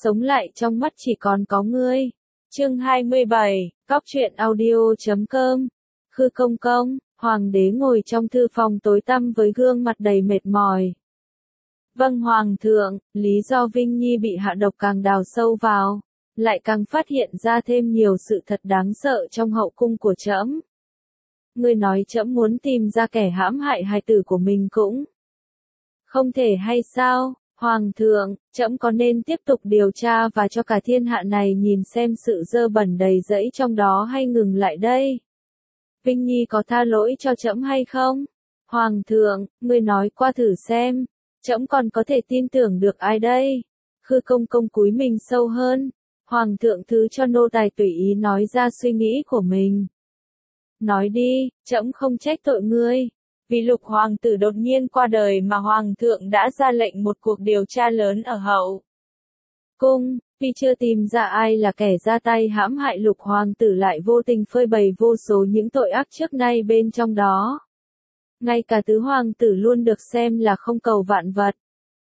sống lại trong mắt chỉ còn có ngươi. Chương 27, Cóc truyện audio.com. Khư Công Công, hoàng đế ngồi trong thư phòng tối tăm với gương mặt đầy mệt mỏi. Vâng hoàng thượng, lý do Vinh Nhi bị hạ độc càng đào sâu vào, lại càng phát hiện ra thêm nhiều sự thật đáng sợ trong hậu cung của trẫm. Ngươi nói trẫm muốn tìm ra kẻ hãm hại hài tử của mình cũng không thể hay sao? Hoàng thượng, trẫm có nên tiếp tục điều tra và cho cả thiên hạ này nhìn xem sự dơ bẩn đầy rẫy trong đó hay ngừng lại đây? Vinh Nhi có tha lỗi cho trẫm hay không? Hoàng thượng, ngươi nói qua thử xem, trẫm còn có thể tin tưởng được ai đây? Khư Công Công cúi mình sâu hơn. Hoàng thượng thứ cho nô tài tùy ý nói ra suy nghĩ của mình. Nói đi, trẫm không trách tội ngươi. Vì Lục hoàng tử đột nhiên qua đời mà hoàng thượng đã ra lệnh một cuộc điều tra lớn ở hậu cung, vì chưa tìm ra ai là kẻ ra tay hãm hại Lục hoàng tử lại vô tình phơi bày vô số những tội ác trước nay bên trong đó. Ngay cả tứ hoàng tử luôn được xem là không cầu vạn vật.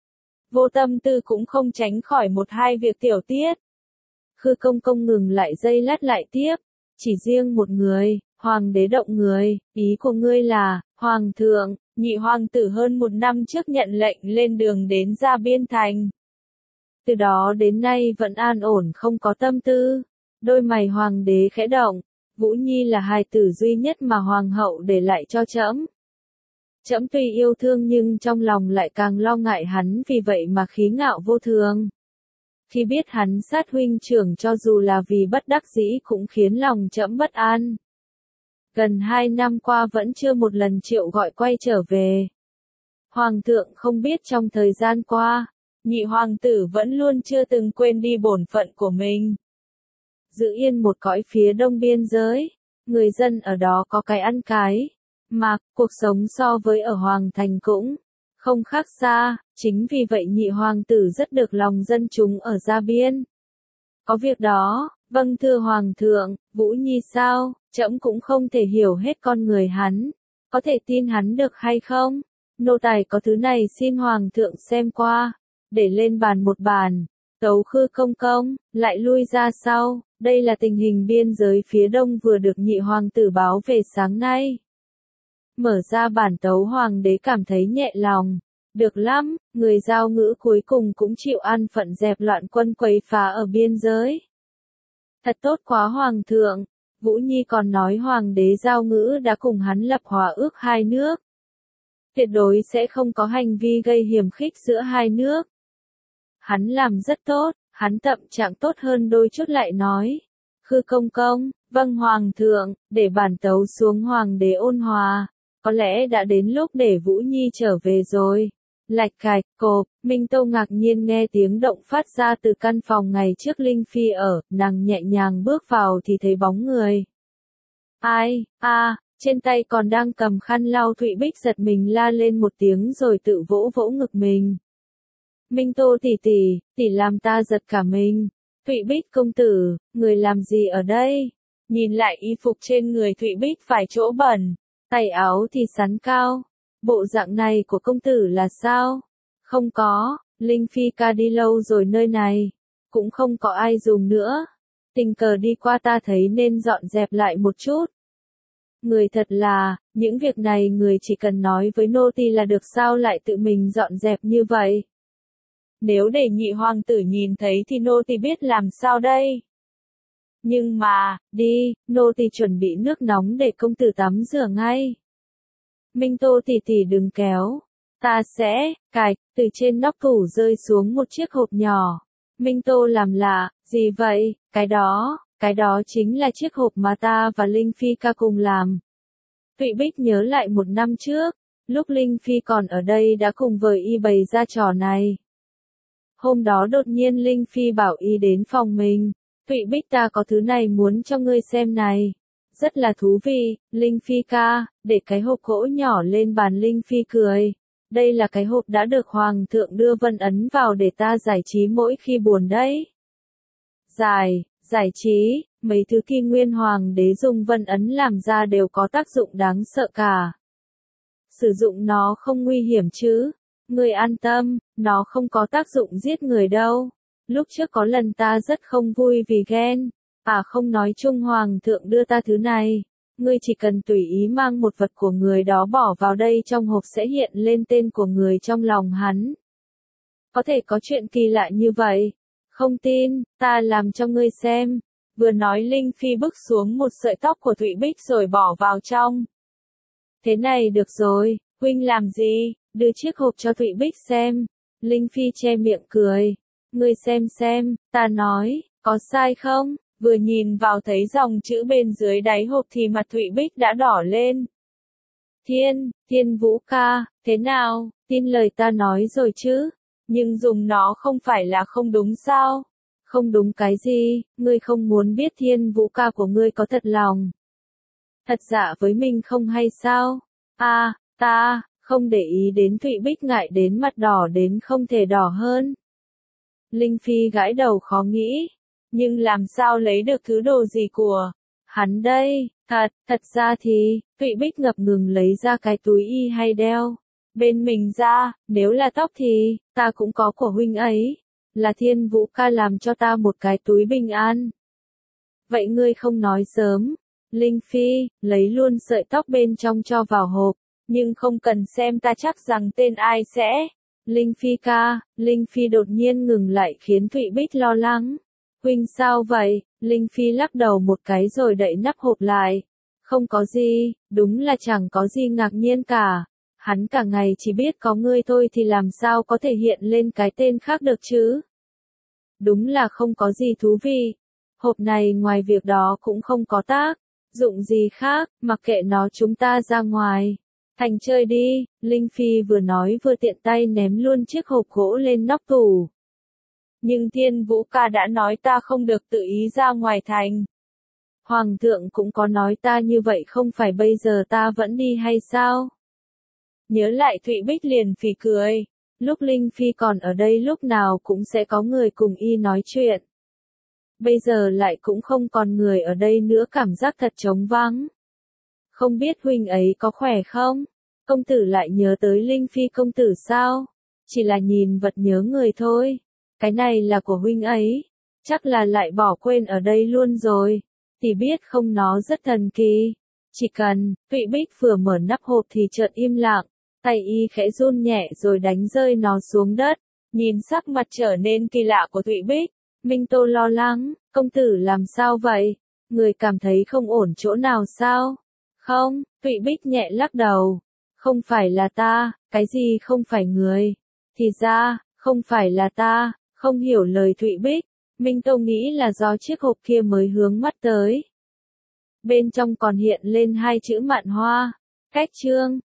Vô Tâm Tư cũng không tránh khỏi một hai việc tiểu tiết. Khư Công Công ngừng lại giây lát lại tiếp, chỉ riêng một người, hoàng đế động người, ý của ngươi là, hoàng thượng, nhị hoàng tử hơn một năm trước nhận lệnh lên đường đến Gia Biên Thành. Từ đó đến nay vẫn an ổn không có tâm tư. Đôi mày hoàng đế khẽ động, Vũ Nhi là hài tử duy nhất mà hoàng hậu để lại cho trẫm. Trẫm tuy yêu thương nhưng trong lòng lại càng lo ngại hắn, vì vậy mà khí ngạo vô thường. Khi biết hắn sát huynh trưởng cho dù là vì bất đắc dĩ cũng khiến lòng trẫm bất an. Gần 2 năm qua vẫn chưa một lần Triệu gọi quay trở về. Hoàng thượng không biết trong thời gian qua, nhị hoàng tử vẫn luôn chưa từng quên đi bổn phận của mình. Giữ yên một cõi phía đông biên giới, người dân ở đó có cái ăn cái mặc, cuộc sống so với ở Hoàng Thành cũng không khác xa, chính vì vậy nhị hoàng tử rất được lòng dân chúng ở Gia Biên. Có việc đó, vâng thưa hoàng thượng, Vũ Nhi sao, trẫm cũng không thể hiểu hết con người hắn, có thể tin hắn được hay không? Nô tài có thứ này xin hoàng thượng xem qua, để lên bàn một bàn. Tấu Khư Công Công, lại lui ra sau, đây là tình hình biên giới phía đông vừa được nhị hoàng tử báo về sáng nay. Mở ra bản tấu hoàng đế cảm thấy nhẹ lòng. Được lắm, người giao ngữ cuối cùng cũng chịu ăn phận dẹp loạn quân quấy phá ở biên giới. Thật tốt quá hoàng thượng, Vũ Nhi còn nói hoàng đế giao ngữ đã cùng hắn lập hòa ước hai nước. Tuyệt đối sẽ không có hành vi gây hiểm khích giữa hai nước. Hắn làm rất tốt, hắn thậm trạng tốt hơn đôi chút lại nói. Khư Công Công, vâng hoàng thượng, để bản tấu xuống hoàng đế ôn hòa. Có lẽ đã đến lúc để Vũ Nhi trở về rồi. Lạch cạch, cộp, Minh Tâu ngạc nhiên nghe tiếng động phát ra từ căn phòng ngày trước Linh Phi ở, nàng nhẹ nhàng bước vào thì thấy bóng người. Ai, trên tay còn đang cầm khăn lau Thụy Bích giật mình la lên một tiếng rồi tự vỗ vỗ ngực mình. Minh Tô tỷ làm ta giật cả mình. Thụy Bích công tử, người làm gì ở đây? Nhìn lại y phục trên người Thụy Bích vài chỗ bẩn, tay áo thì sắn cao. Bộ dạng này của công tử là sao? Không có, Linh Phi ca đi lâu rồi nơi này, cũng không có ai dùng nữa. Tình cờ đi qua ta thấy nên dọn dẹp lại một chút. Người thật là, những việc này người chỉ cần nói với nô tỳ là được sao lại tự mình dọn dẹp như vậy? Nếu để nhị hoàng tử nhìn thấy thì nô tỳ biết làm sao đây? Nhưng mà, đi, nô tỳ chuẩn bị nước nóng để công tử tắm rửa ngay. Minh Tô tỷ đừng kéo. Ta sẽ, cài, từ trên nóc tủ rơi xuống một chiếc hộp nhỏ. Minh Tô làm lạ, gì vậy, cái đó chính là chiếc hộp mà ta và Linh Phi ca cùng làm. Thụy Bích nhớ lại một năm trước, lúc Linh Phi còn ở đây đã cùng với y bày ra trò này. Hôm đó đột nhiên Linh Phi bảo y đến phòng mình. Thụy Bích ta có thứ này muốn cho ngươi xem này. Rất là thú vị, Linh Phi ca, để cái hộp gỗ nhỏ lên bàn. Linh Phi cười. Đây là cái hộp đã được Hoàng thượng đưa Vân Ấn vào để ta giải trí mỗi khi buồn đấy. Giải trí, mấy thứ Kim Nguyên Hoàng đế dùng Vân Ấn làm ra đều có tác dụng đáng sợ cả. Sử dụng nó không nguy hiểm chứ? Người an tâm, nó không có tác dụng giết người đâu. lúc trước có lần ta rất không vui vì ghen, không nói chung hoàng thượng đưa ta thứ này. Ngươi chỉ cần tùy ý mang một vật của người đó bỏ vào đây trong hộp sẽ hiện lên tên của người trong lòng hắn. Có thể có chuyện kỳ lạ như vậy. Không tin, ta làm cho ngươi xem. Vừa nói Linh Phi bức xuống một sợi tóc của Thụy Bích rồi bỏ vào trong. Thế này được rồi, huynh làm gì? Đưa chiếc hộp cho Thụy Bích xem. Linh Phi che miệng cười. Ngươi xem, ta nói, có sai không? Vừa nhìn vào thấy dòng chữ bên dưới đáy hộp thì mặt Thụy Bích đã đỏ lên. Thiên Vũ ca, thế nào, tin lời ta nói rồi chứ? Nhưng dùng nó không phải là không đúng sao? Không đúng cái gì, ngươi không muốn biết Thiên Vũ ca của ngươi có thật lòng. Thật dạ với mình không hay sao? Ta, không để ý đến Thụy Bích ngại đến mặt đỏ đến không thể đỏ hơn. Linh Phi gãi đầu khó nghĩ. Nhưng làm sao lấy được thứ đồ gì của hắn đây? Thật ra thì, Thụy Bích ngập ngừng lấy ra cái túi y hay đeo bên mình ra, nếu là tóc thì, ta cũng có của huynh ấy. Là Thiên Vũ ca làm cho ta một cái túi bình an. Vậy ngươi không nói sớm. Linh Phi, lấy luôn sợi tóc bên trong cho vào hộp, nhưng không cần xem ta chắc rằng tên ai sẽ. Linh Phi ca, Linh Phi đột nhiên ngừng lại khiến Thụy Bích lo lắng. Huynh sao vậy? Linh Phi lắc đầu một cái rồi đậy nắp hộp lại. Không có gì, đúng là chẳng có gì ngạc nhiên cả. Hắn cả ngày chỉ biết có ngươi thôi thì làm sao có thể hiện lên cái tên khác được chứ? Đúng là không có gì thú vị. Hộp này ngoài việc đó cũng không có tác dụng gì khác, mặc kệ nó chúng ta ra ngoài. Thành chơi đi, Linh Phi vừa nói vừa tiện tay ném luôn chiếc hộp gỗ lên nóc tủ. Nhưng Thiên Vũ ca đã nói ta không được tự ý ra ngoài thành. Hoàng thượng cũng có nói ta như vậy không phải bây giờ ta vẫn đi hay sao? Nhớ lại Thụy Bích liền phì cười. Lúc Linh Phi còn ở đây lúc nào cũng sẽ có người cùng y nói chuyện. Bây giờ lại cũng không còn người ở đây nữa, cảm giác thật trống vắng. Không biết huynh ấy có khỏe không? Công tử lại nhớ tới Linh Phi công tử sao? Chỉ là nhìn vật nhớ người thôi. Cái này là của huynh ấy. Chắc là lại bỏ quên ở đây luôn rồi. Thì biết không, nó rất thần kỳ. Chỉ cần, Thụy Bích vừa mở nắp hộp thì chợt im lặng. Tay y khẽ run nhẹ rồi đánh rơi nó xuống đất. Nhìn sắc mặt trở nên kỳ lạ của Thụy Bích, Minh Tô lo lắng. Công tử làm sao vậy? Người cảm thấy không ổn chỗ nào sao? Không, Thụy Bích nhẹ lắc đầu. Không phải là ta, cái gì không phải người? Thì ra, không phải là ta. Không hiểu lời Thụy Bích, Minh Tô nghĩ là do chiếc hộp kia mới hướng mắt tới. Bên trong còn hiện lên hai chữ Mạn Hoa. Cách chương